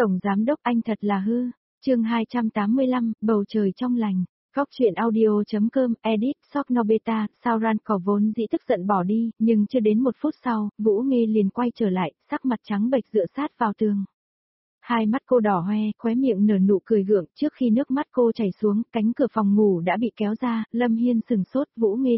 Tổng Giám Đốc anh thật là hư. Chương 285, bầu trời trong lành. Góc truyện audio.com, edit, Sok Nobeta, Sauran có vốn dĩ tức giận bỏ đi, nhưng chưa đến 1 phút sau, Vũ Nghê liền quay trở lại, sắc mặt trắng bệch dựa sát vào tường. Hai mắt cô đỏ hoe, khóe miệng nở nụ cười gượng, trước khi nước mắt cô chảy xuống, cánh cửa phòng ngủ đã bị kéo ra, Lâm Hiên sừng sốt, Vũ Nghê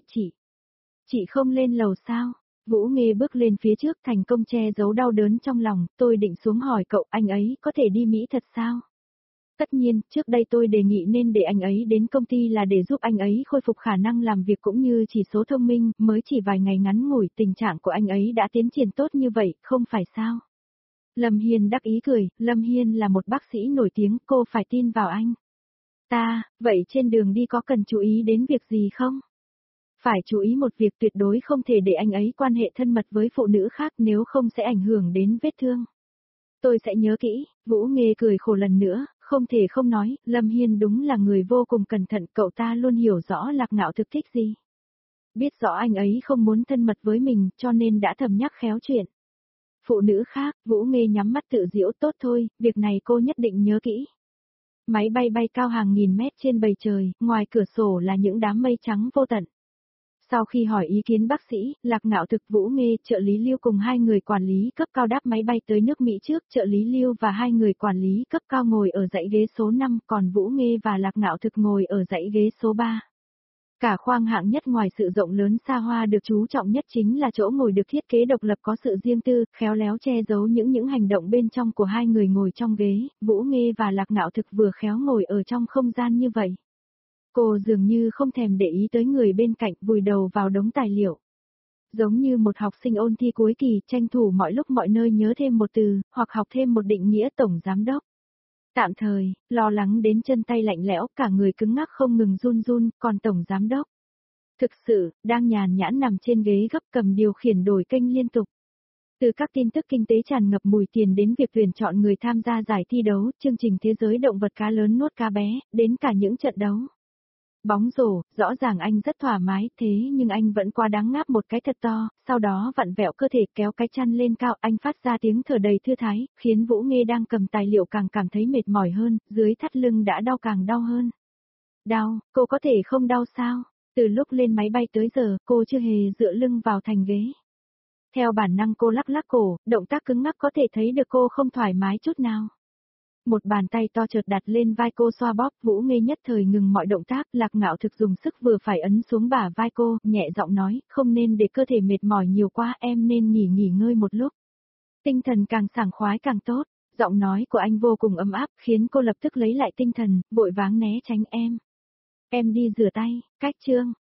chị không lên lầu sao? Vũ Nghê bước lên phía trước thành công che giấu đau đớn trong lòng, tôi định xuống hỏi cậu anh ấy có thể đi Mỹ thật sao? Tất nhiên, trước đây tôi đề nghị nên để anh ấy đến công ty là để giúp anh ấy khôi phục khả năng làm việc cũng như chỉ số thông minh, mới chỉ vài ngày ngắn ngủi tình trạng của anh ấy đã tiến triển tốt như vậy, không phải sao? Lâm Hiên đắc ý cười, Lâm Hiên là một bác sĩ nổi tiếng, cô phải tin vào anh. Vậy trên đường đi có cần chú ý đến việc gì không? Phải chú ý một việc tuyệt đối không thể để anh ấy quan hệ thân mật với phụ nữ khác nếu không sẽ ảnh hưởng đến vết thương. Tôi sẽ nhớ kỹ, Vũ Nghê cười khổ lần nữa, không thể không nói, Lâm Hiên đúng là người vô cùng cẩn thận, cậu ta luôn hiểu rõ Lạc Ngạo thực thích gì. Biết rõ anh ấy không muốn thân mật với mình cho nên đã thầm nhắc khéo chuyện. Phụ nữ khác, Vũ Nghê nhắm mắt tự giễu tốt thôi, việc này cô nhất định nhớ kỹ. Máy bay bay cao hàng nghìn mét trên bầu trời, ngoài cửa sổ là những đám mây trắng vô tận. Sau khi hỏi ý kiến bác sĩ, Lạc Ngạo thực Vũ Nghê, trợ lý Lưu cùng hai người quản lý cấp cao đáp máy bay tới nước Mỹ trước, trợ lý Lưu và hai người quản lý cấp cao ngồi ở dãy ghế số 5, còn Vũ Nghê và Lạc Ngạo thực ngồi ở dãy ghế số 3. Cả khoang hạng nhất ngoài sự rộng lớn xa hoa được chú trọng nhất chính là chỗ ngồi được thiết kế độc lập có sự riêng tư, khéo léo che giấu những hành động bên trong của hai người ngồi trong ghế, Vũ Nghê và Lạc Ngạo thực vừa khéo ngồi ở trong không gian như vậy. Cô dường như không thèm để ý tới người bên cạnh, vùi đầu vào đống tài liệu. Giống như một học sinh ôn thi cuối kỳ, tranh thủ mọi lúc mọi nơi nhớ thêm một từ, hoặc học thêm một định nghĩa tổng giám đốc. Tạm thời, lo lắng đến chân tay lạnh lẽo, cả người cứng ngắc không ngừng run run, còn tổng giám đốc. Thực sự, đang nhàn nhãn nằm trên ghế gấp cầm điều khiển đổi kênh liên tục. Từ các tin tức kinh tế tràn ngập mùi tiền đến việc tuyển chọn người tham gia giải thi đấu, chương trình thế giới động vật cá lớn nuốt cá bé, đến cả những trận đấu. Bóng rổ, rõ ràng anh rất thoải mái, thế nhưng anh vẫn quá đáng ngáp một cái thật to, sau đó vặn vẹo cơ thể kéo cái chăn lên cao, anh phát ra tiếng thở đầy thư thái, khiến Vũ Nghê đang cầm tài liệu càng cảm thấy mệt mỏi hơn, dưới thắt lưng đã đau càng đau hơn. Đau, cô có thể không đau sao? Từ lúc lên máy bay tới giờ, cô chưa hề dựa lưng vào thành ghế. Theo bản năng cô lắc lắc cổ, động tác cứng ngắc có thể thấy được cô không thoải mái chút nào. Một bàn tay to chợt đặt lên vai cô xoa bóp, Vũ Nghê nhất thời ngừng mọi động tác, Lạc Ngạo thực dùng sức vừa phải ấn xuống bả vai cô, nhẹ giọng nói, không nên để cơ thể mệt mỏi nhiều quá, em nên nghỉ ngơi một lúc. Tinh thần càng sảng khoái càng tốt, giọng nói của anh vô cùng ấm áp, khiến cô lập tức lấy lại tinh thần, vội vàng né tránh em. Em đi rửa tay, cách chương.